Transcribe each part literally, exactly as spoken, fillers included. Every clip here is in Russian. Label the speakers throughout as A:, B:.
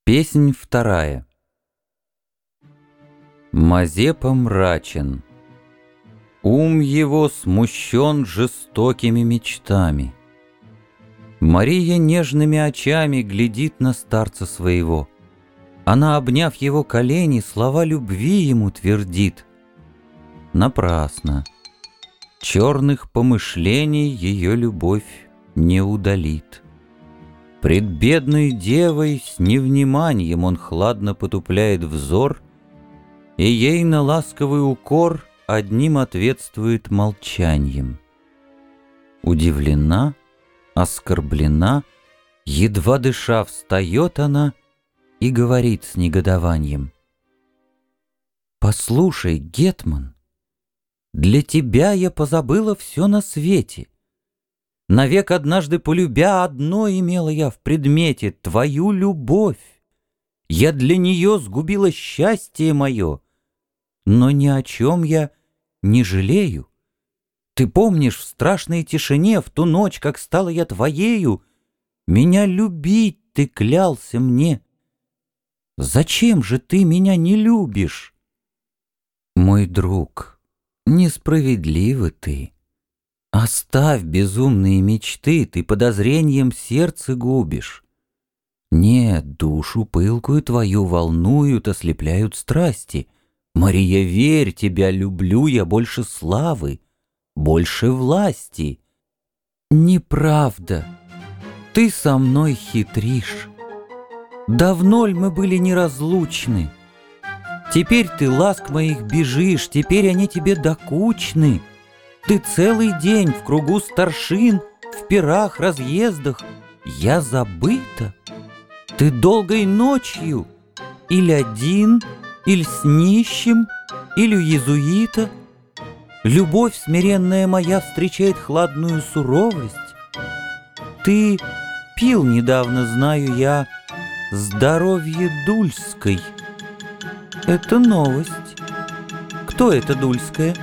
A: Песнь вторая. Мазепа мрачен, ум его смущен жестокими мечтами. Мария нежными очами глядит на старца своего. Она, обняв его колени, слова любви ему твердит. Напрасно. Черных помышлений ее любовь не удалит. Пред бедной девой с невниманием он хладно потупляет взор, и ей на ласковый укор одним ответствует молчанием. Удивлена, оскорблена, едва дыша встает она и говорит с негодованием: «Послушай, гетман, для тебя я позабыла все на свете. Навек однажды полюбя, одно имела я в предмете — твою любовь. Я для нее сгубила счастье мое, но ни о чем я не жалею. Ты помнишь, в страшной тишине, в ту ночь, как стала я твоею, меня любить ты клялся мне. Зачем же ты меня не любишь? Мой друг, несправедливы ты. Оставь безумные мечты, ты подозрением сердце губишь. Нет, душу пылкую твою волнуют, ослепляют страсти. Мария, верь, тебя люблю я больше славы, больше власти. Неправда, ты со мной хитришь. Давно ль мы были неразлучны? Теперь ты ласк моих бежишь, теперь они тебе докучны. Ты целый день в кругу старшин, в пирах, разъездах. Я забыта. Ты долгой ночью или один, или с нищим, или у иезуита. Любовь смиренная моя встречает хладную суровость. Ты пил недавно, знаю я, здоровье Дульской. Это новость. Кто это Дульская?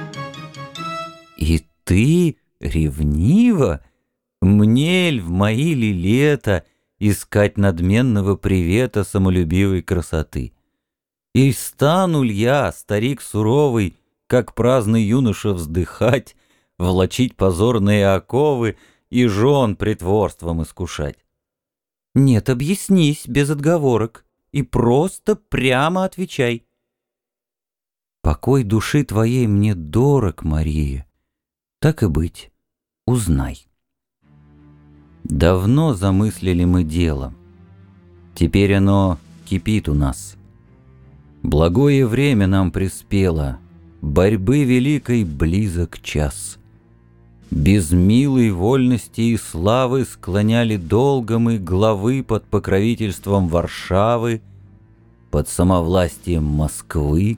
A: И ты ревнива? Мне ль в мои ли лета искать надменного привета самолюбивой красоты? И стану ль я, старик суровый, как праздный юноша, вздыхать, влачить позорные оковы и жен притворством искушать? Нет, объяснись без отговорок и просто прямо отвечай. Покой души твоей мне дорог, Мария. Так и быть, узнай. Давно замыслили мы дело. Теперь оно кипит у нас. Благое время нам приспело, борьбы великой близок час. Без милой вольности и славы склоняли долго мы главы под покровительством Варшавы, под самовластием Москвы.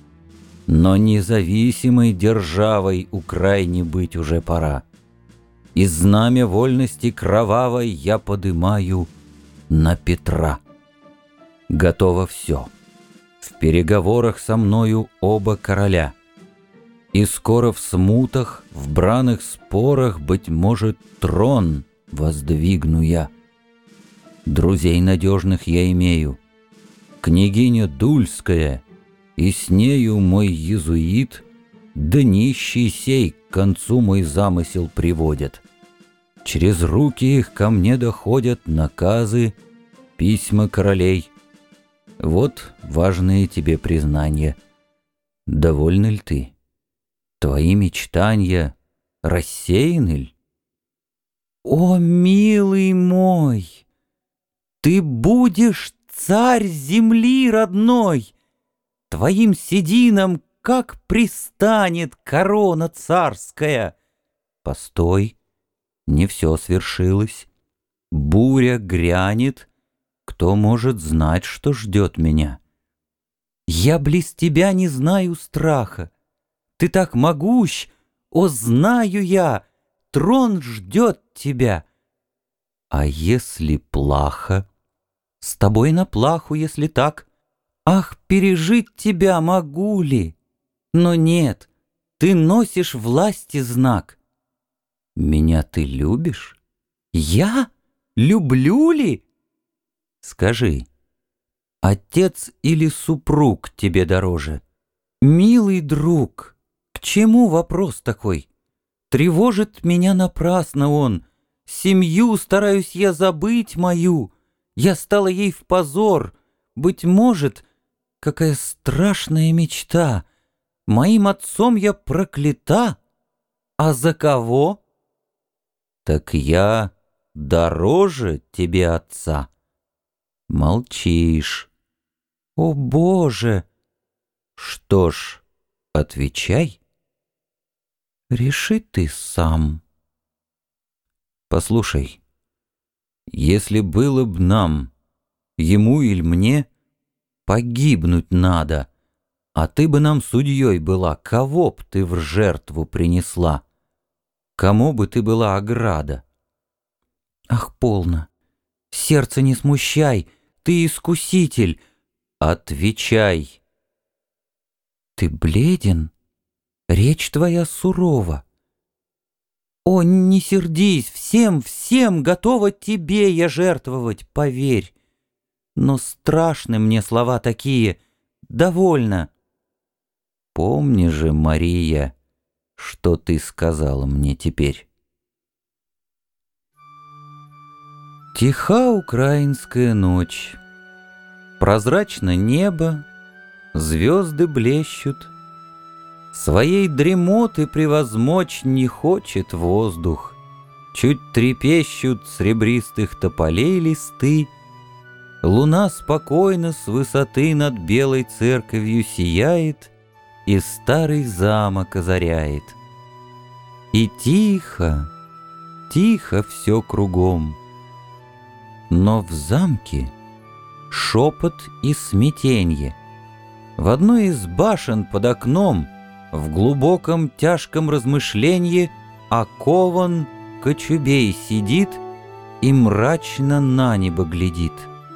A: Но независимой державой Украине быть уже пора. И знамя вольности кровавой я подымаю на Петра. Готово все. В переговорах со мною оба короля. И скоро в смутах, в браных спорах, быть может, трон воздвигну я. Друзей надежных я имею. Княгиня Дульская, и с нею мой иезуит, да нищий сей к концу мой замысел приводят. Через руки их ко мне доходят наказы, письма королей. Вот важные тебе признания. Довольна ли ты? Твои мечтания рассеяны ль? О, милый мой, ты будешь царь земли родной. Твоим сединам как пристанет корона царская. Постой, не все свершилось. Буря грянет, кто может знать, что ждет меня? Я близ тебя не знаю страха. Ты так могущ, о, знаю я, трон ждет тебя. А если плохо? С тобой на плаху, если так. Ах, пережить тебя могу ли? Но нет, ты носишь власти знак. Меня ты любишь? Я? Люблю ли? Скажи, Отец или супруг тебе дороже? Милый друг, к чему вопрос такой? Тревожит меня напрасно он. Семью стараюсь я забыть мою. Я стала ей в позор. Быть может, какая страшная мечта. Моим отцом я проклята. А за кого? Так я дороже тебе отца. Молчишь. О, Боже! Что ж, отвечай. Реши ты сам. Послушай, если было б нам, ему или мне, погибнуть надо, а ты бы нам судьей была, кого б ты в жертву принесла? Кому бы ты была ограда? Ах, полно! Сердце не смущай, ты искуситель. Отвечай. Ты бледен, речь твоя сурова. О, не сердись, всем, всем готова тебе я жертвовать, поверь. Но страшны мне слова такие, довольно. Помни же, Мария, что ты сказала мне теперь. Тиха украинская ночь, прозрачно небо, звезды блещут. Своей дремоты превозмочь не хочет воздух. Чуть трепещут с ребристых тополей листы. Луна спокойно с высоты над белой церковью сияет и старый замок озаряет. И тихо, тихо все кругом. Но в замке шепот и смятенье. В одной из башен под окном в глубоком тяжком размышлении окован кочубей сидит и мрачно на небо глядит.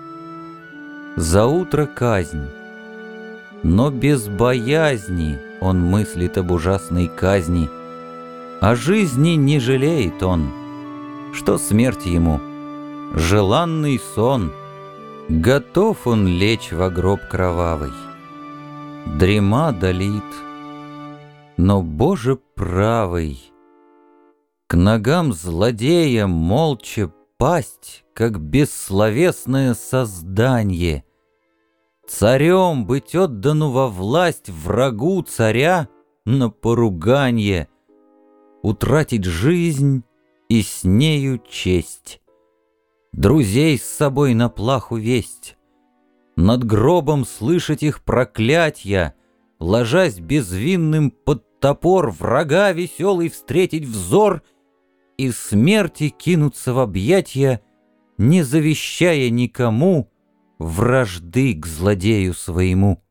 A: Заутро казнь, но без боязни он мыслит об ужасной казни. О жизни не жалеет он. Что смерть ему? Желанный сон. Готов он лечь во гроб кровавый. Дрема долит. Но, Боже правый, к ногам злодея молча пасть, как бессловесное создание. Царем быть отдану во власть врагу царя на поруганье, утратить жизнь и с нею честь, друзей с собой на плаху весть, над гробом слышать их проклятья, ложась безвинным под топор, врага веселый встретить взор и смерти кинуться в объятья, не завещая никому вражды к злодею своему.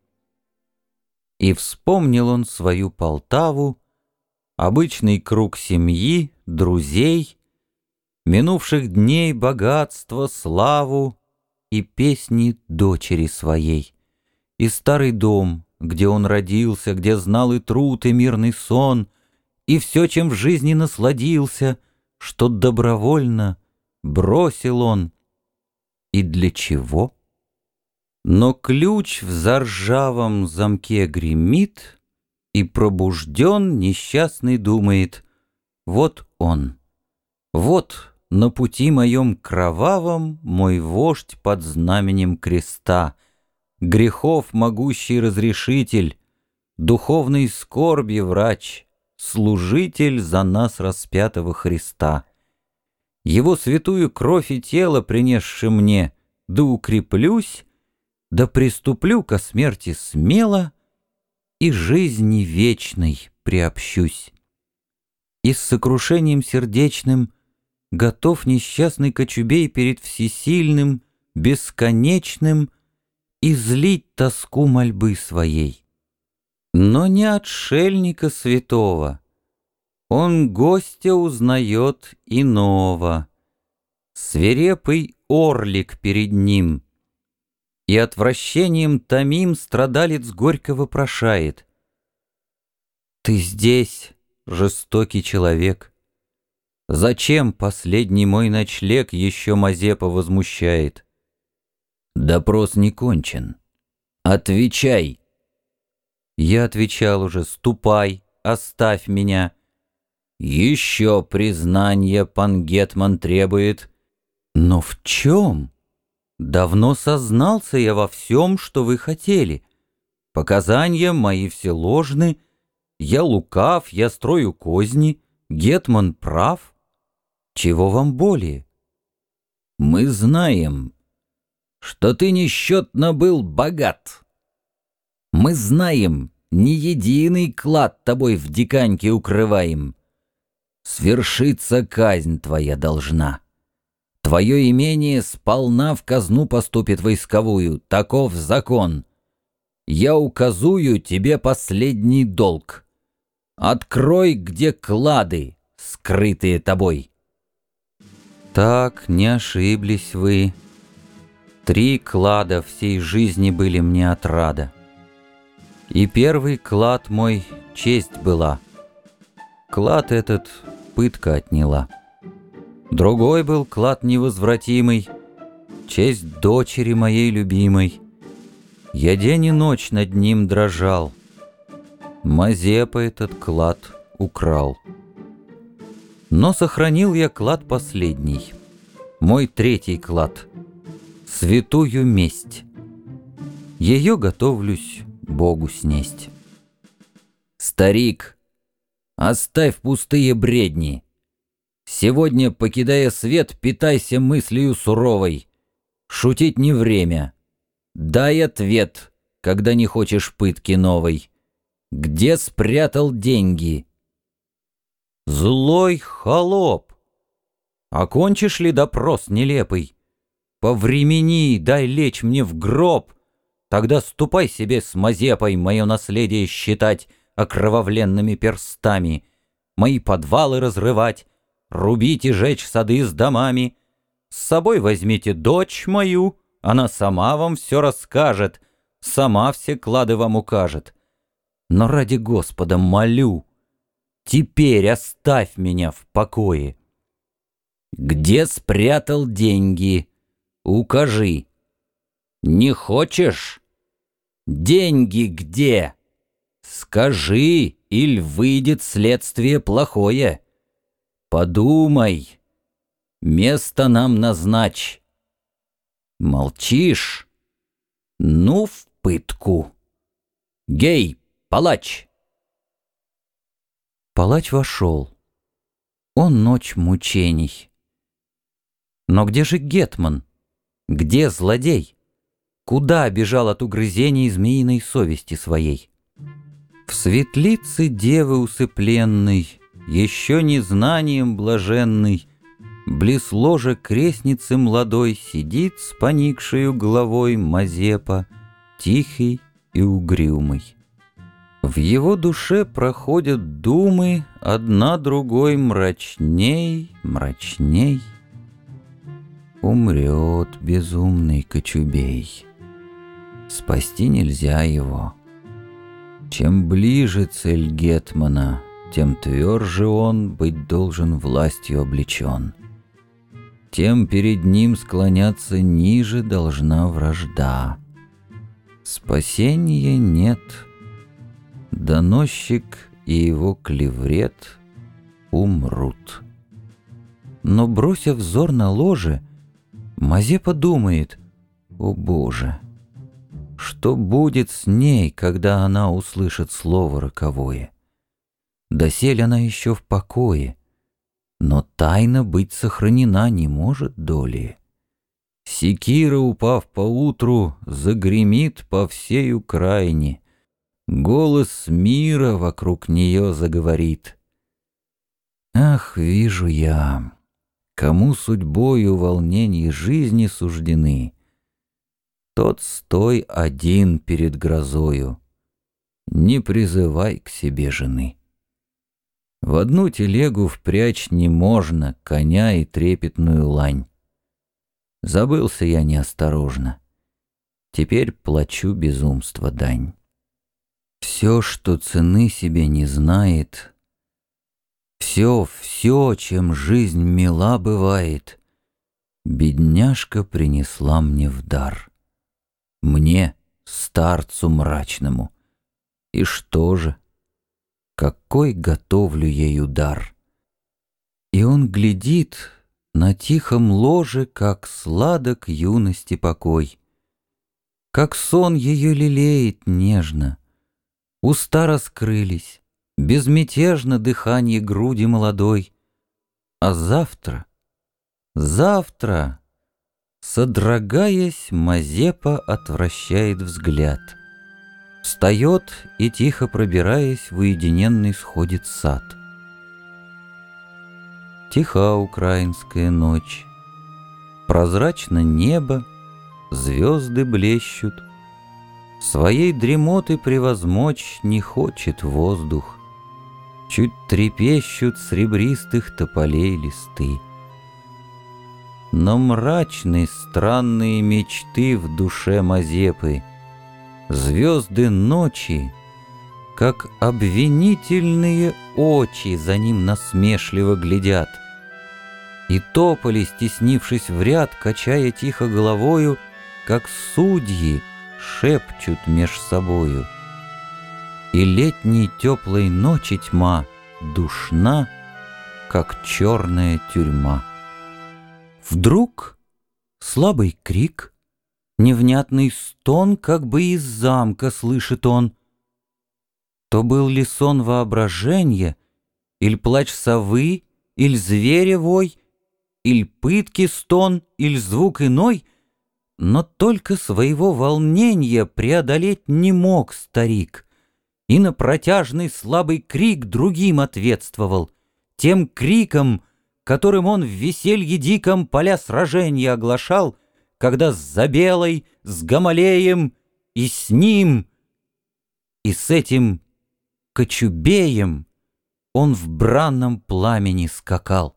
A: И вспомнил он свою Полтаву, обычный круг семьи, друзей, минувших дней богатство, славу и песни дочери своей, и старый дом, где он родился, где знал и труд, и мирный сон, и все, чем в жизни насладился, что добровольно бросил он. И для чего? Но ключ в заржавом замке гремит, и пробужден несчастный думает: вот он, вот на пути моем кровавом мой вождь под знаменем креста, грехов могущий разрешитель, духовной скорби врач, служитель за нас распятого Христа. Его святую кровь и тело принесши мне, да укреплюсь, да приступлю ко смерти смело и жизни вечной приобщусь. И с сокрушением сердечным готов несчастный кочубей перед всесильным, бесконечным излить тоску мольбы своей. Но не отшельника святого, он гостя узнает иного, свирепый орлик перед ним, и отвращением томим страдалец горько вопрошает: «Ты здесь, жестокий человек? Зачем последний мой ночлег еще Мазепа возмущает? Допрос не кончен. Отвечай. Я отвечал уже: ступай, оставь меня. Еще признание пан гетман требует. Но в чем? Давно сознался я во всем, что вы хотели. Показания мои все ложны. Я лукав, я строю козни. Гетман прав. Чего вам более? Мы знаем, что ты несчетно был богат. Мы знаем, ни единый клад тобой в диканьке укрываем. Свершиться казнь твоя должна. Твое имение сполна в казну поступит войсковую, таков закон. Я указую тебе последний долг. Открой, где клады, скрытые тобой. Так, не ошиблись вы. Три клада всей жизни были мне отрада. И первый клад мой честь была. Клад этот пытка отняла. Другой был клад невозвратимый, честь дочери моей любимой. Я день и ночь над ним дрожал. Мазепа этот клад украл. Но сохранил я клад последний, мой третий клад, святую месть. Ее готовлюсь Богу снесть. Старик, оставь пустые бредни. Сегодня, покидая свет, питайся мыслью суровой. Шутить не время. Дай ответ, когда не хочешь пытки новой. Где спрятал деньги? Злой холоп! Окончишь ли допрос нелепый? Повремени, дай лечь мне в гроб. Тогда ступай себе с Мазепой мое наследие считать окровавленными перстами, мои подвалы разрывать, рубить и жечь сады с домами. С собой возьмите дочь мою, она сама вам все расскажет, сама все клады вам укажет. Но ради Господа молю, теперь оставь меня в покое. Где спрятал деньги? Укажи. Не хочешь? Деньги где? Скажи, иль выйдет следствие плохое. Подумай. Место нам назначь. Молчишь? Ну, в пытку. Гей, палач! Палач вошел. Он ночь мучений. Но где же гетман? Где злодей? Куда бежал от угрызений змеиной совести своей? В светлице девы усыпленной, еще незнанием блаженной, близ ложа крестницы младой сидит с поникшею головой Мазепа, тихий и угрюмый. В его душе проходят думы, одна другой мрачней, мрачней. Умрет безумный Кочубей. Спасти нельзя его. Чем ближе цель гетмана, тем тверже он быть должен властью облечен. Тем перед ним склоняться ниже должна вражда. Спасения нет. Доносчик и его клеврет умрут. Но, бросив взор на ложе, Мазепа думает: о Боже, что будет с ней, когда она услышит слово роковое? Доселе она еще в покое, но тайна быть сохранена не может долее. Секира, упав поутру, загремит по всей Украине. Голос мира вокруг нее заговорит. Ах, вижу я, кому судьбою волнений жизни суждены, тот стой один перед грозою, не призывай к себе жены. В одну телегу впрячь не можно коня и трепетную лань. Забылся я неосторожно, теперь плачу безумство дань. Все, что цены себе не знает, все, все, чем жизнь мила бывает, бедняжка принесла мне в дар. мне, старцу мрачному. И что же? Какой готовлю ей удар? И он глядит на тихом ложе, как сладок юности покой, как сон ее лелеет нежно. Уста раскрылись, безмятежно дыхание груди молодой. А завтра, завтра, содрогаясь, Мазепа отвращает взгляд. Встает и, тихо пробираясь, в уединенный сходит сад. Тиха украинская ночь, прозрачно небо, звезды блещут. Своей дремоты превозмочь не хочет воздух. Чуть трепещут с ребристых тополей листы. Но мрачны странные мечты в душе Мазепы. Звезды ночи, как обвинительные очи, за ним насмешливо глядят. И тополи, стеснившись в ряд, качая тихо головою, как судьи, шепчут меж собою. И летней теплой ночи тьма душна, как черная тюрьма. Вдруг слабый крик, невнятный стон, как бы из замка слышит он. То был ли сон воображения, иль плач совы, иль зверя вой, иль пытки стон, иль звук иной, но только своего волнения преодолеть не мог старик, и на протяжный слабый крик другим ответствовал, тем криком, которым он в веселье диком поля сражения оглашал, когда с Забелой, с Гамалеем и с ним, и с этим Кочубеем он в бранном пламени скакал.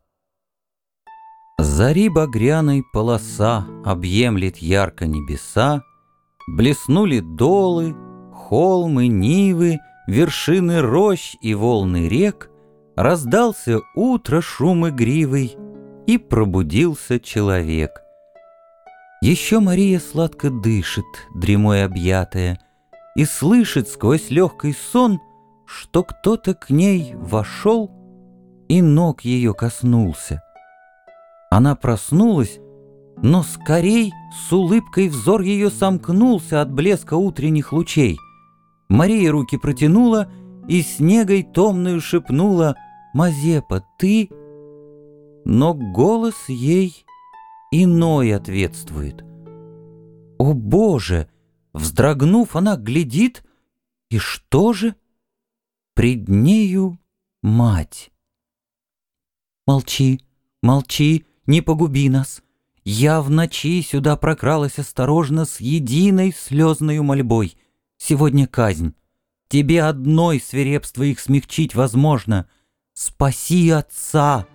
A: Зари багряной полоса объемлет ярко небеса, блеснули долы, холмы, нивы, вершины рощ и волны рек, раздался утро шум игривый, и пробудился человек. Еще Мария сладко дышит, дремой объятая, и слышит сквозь легкий сон, что кто-то к ней вошел и ног ее коснулся. Она проснулась, но скорей с улыбкой взор ее сомкнулся от блеска утренних лучей. Мария руки протянула и снегой томною шепнула: «Мазепа, ты?» Но голос ей иной ответствует. О Боже! Вздрогнув, она глядит, и что же? Пред нею мать. «Молчи, молчи, не погуби нас. Я в ночи сюда прокралась осторожно с единой слезною мольбой. Сегодня казнь. Тебе одной свирепство их смягчить возможно. Спаси отца!»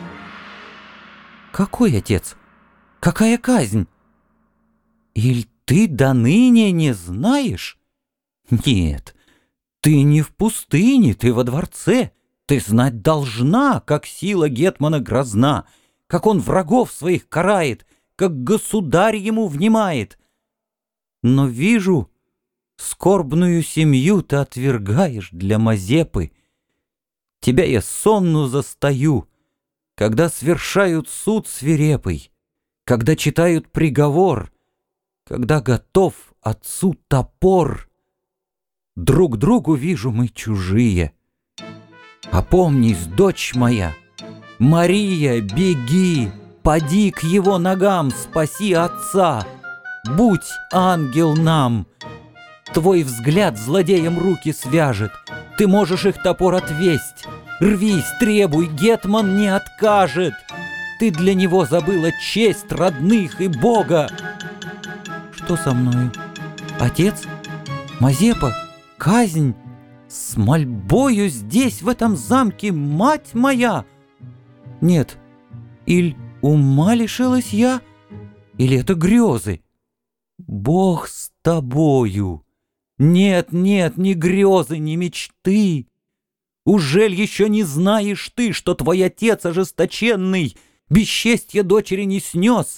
A: «Какой отец? Какая казнь? Иль ты до ныне не знаешь? Нет, ты не в пустыне, ты во дворце. Ты знать должна, как сила гетмана грозна, как он врагов своих карает, как государь ему внимает. Но вижу, скорбную семью ты отвергаешь для Мазепы. Тебя я сонну застаю, когда свершают суд свирепый, когда читают приговор, когда готов отцу топор. Друг другу вижу мы чужие. Опомнись, дочь моя, Мария, беги, поди к его ногам, спаси отца, будь ангел нам. Твой взгляд злодеям руки свяжет, ты можешь их топор отвесть. Рвись, требуй, гетман не откажет. Ты для него забыла честь родных и Бога. Что со мною? Отец? Мазепа? Казнь? С мольбою здесь, в этом замке, мать моя? Нет, иль ума лишилась я, или это грезы? Бог с тобою. Нет, нет, ни грезы, ни мечты. Ужель еще не знаешь ты, что твой отец ожесточенный бесчестье дочери не снес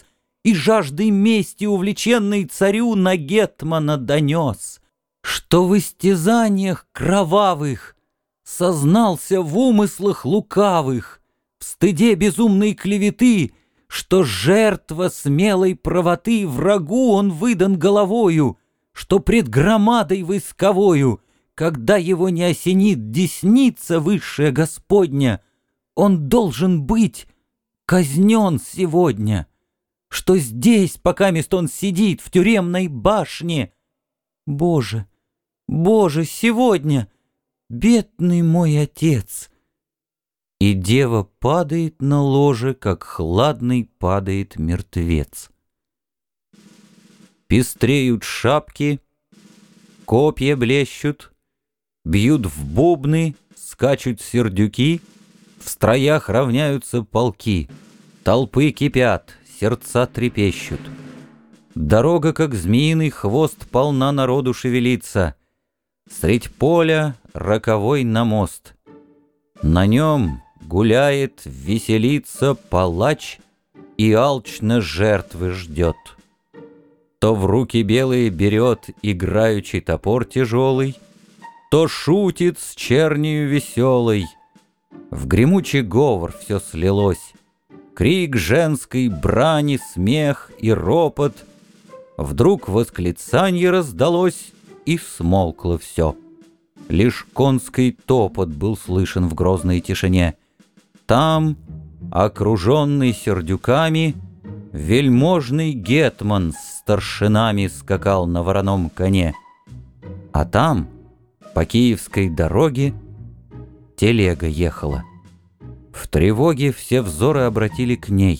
A: и жаждой мести увлеченный царю на гетмана донес, что в истязаниях кровавых сознался в умыслах лукавых, в стыде безумной клеветы, что жертва смелой правоты врагу он выдан головою, что пред громадой войсковою, когда его не осенит десница высшая Господня, он должен быть казнен сегодня, что здесь, покамест он сидит в тюремной башне. Боже, Боже, сегодня, бедный мой отец! И дева падает на ложе, как хладный падает мертвец. Пестреют шапки, копья блещут, бьют в бубны, скачут сердюки, в строях равняются полки, толпы кипят, сердца трепещут. Дорога, как змеиный хвост, полна народу шевелится. Средь поля роковой намост. На нем гуляет, веселится палач и алчно жертвы ждет. То в руки белые берет играючий топор тяжелый, то шутит с чернию веселой. В гремучий говор все слилось, крик женской брани, смех и ропот. Вдруг восклицанье раздалось, и смолкло все. Лишь конский топот был слышен в грозной тишине. Там, окруженный сердюками, вельможный гетман с старшинами скакал на вороном коне. А там, по киевской дороге, телега ехала. В тревоге все взоры обратили к ней.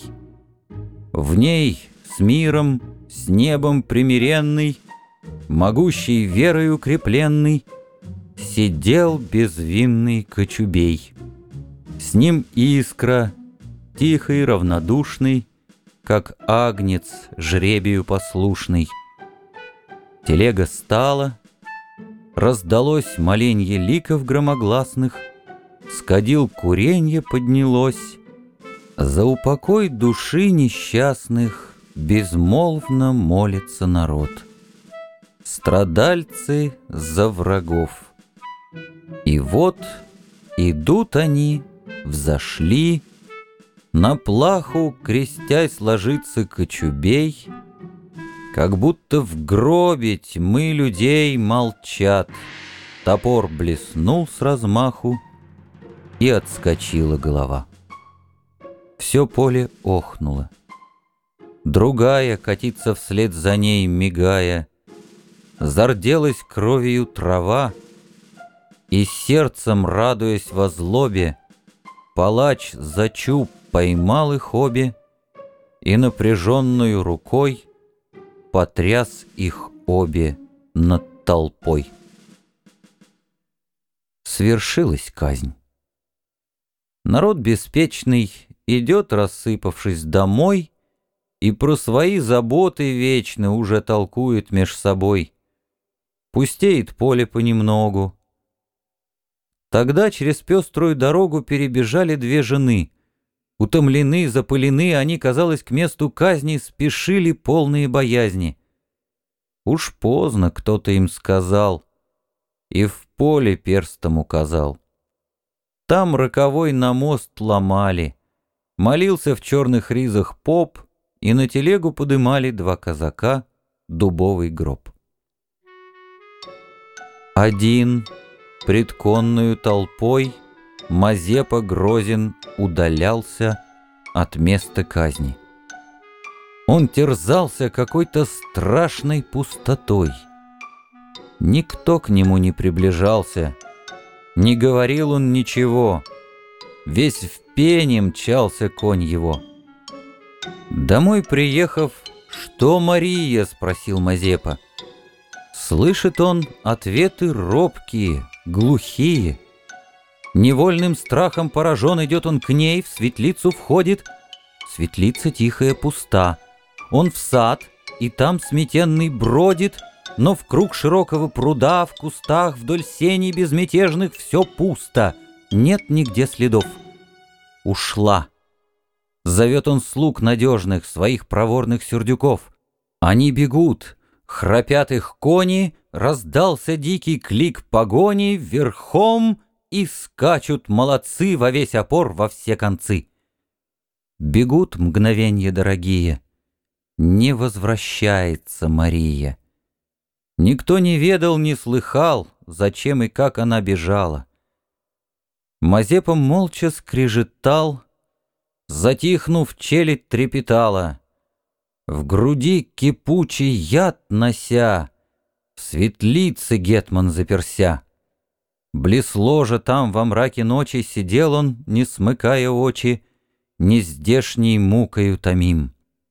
A: В ней с миром, с небом примиренный, могущий верой укрепленный, сидел безвинный кочубей. С ним искра, тихий, равнодушный, как агнец жребию послушный. Телега стала, раздалось моленье ликов громогласных, с кадил куренье поднялось. За упокой души несчастных безмолвно молится народ. Страдальцы за врагов. И вот идут они, взошли, на плаху, крестясь, ложится кочубей, как будто в гробе тьмы людей молчат. Топор блеснул с размаху, и отскочила голова. Все поле охнуло. Другая катится вслед за ней, мигая. Зарделась кровью трава, и сердцем, радуясь во злобе, палач за чуб поймал их обе и напряженную рукой потряс их обе над толпой. Свершилась казнь. Народ беспечный идет, рассыпавшись, домой, и про свои заботы вечно уже толкует меж собой. Пустеет поле понемногу. Тогда через пеструю дорогу перебежали две жены. Утомлены, запылены, они, казалось, к месту казни спешили, полные боязни. Уж поздно кто-то им сказал и в поле перстом указал. Там роковой на мост ломали, молился в черных ризах поп, и на телегу подымали два казака дубовый гроб. Один пред конною толпой Мазепа Грозин удалялся от места казни. Он терзался какой-то страшной пустотой. Никто к нему не приближался, не говорил он ничего. Весь в пене мчался конь его. Домой приехав, «Что, Мария?» — спросил Мазепа. Слышит он ответы робкие, глухие. Невольным страхом поражен, идет он к ней, в светлицу входит. Светлица тихая, пуста. Он в сад, и там сметенный бродит, но в круг широкого пруда, в кустах, вдоль сеней безмятежных все пусто, нет нигде следов. Ушла. Зовет он слуг надежных, своих проворных сердюков. Они бегут, храпят их кони, раздался дикий клик погони, верхом и скачут молодцы во весь опор, во все концы. Бегут мгновенья дорогие, не возвращается Мария. Никто не ведал, не слыхал, зачем и как она бежала. Мазепа молча скрежетал, затихнув, челядь трепетала. В груди кипучий яд нося, в светлице гетман заперся. Близ ложа там во мраке ночи сидел он, не смыкая очи, нездешней мукою томим.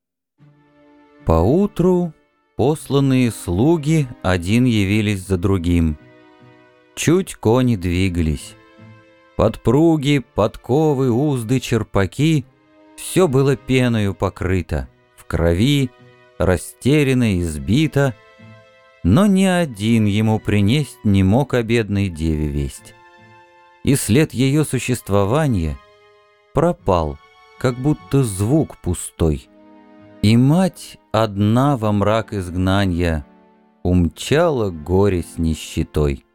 A: Поутру посланные слуги один явились за другим. Чуть кони двигались. Подпруги, подковы, узды, черпаки — все было пеною покрыто, в крови, растеряно, избито, но ни один ему принесть не мог о бедной деве весть. И след ее существования пропал, как будто звук пустой. И мать одна во мрак изгнанья умчала горе с нищетой.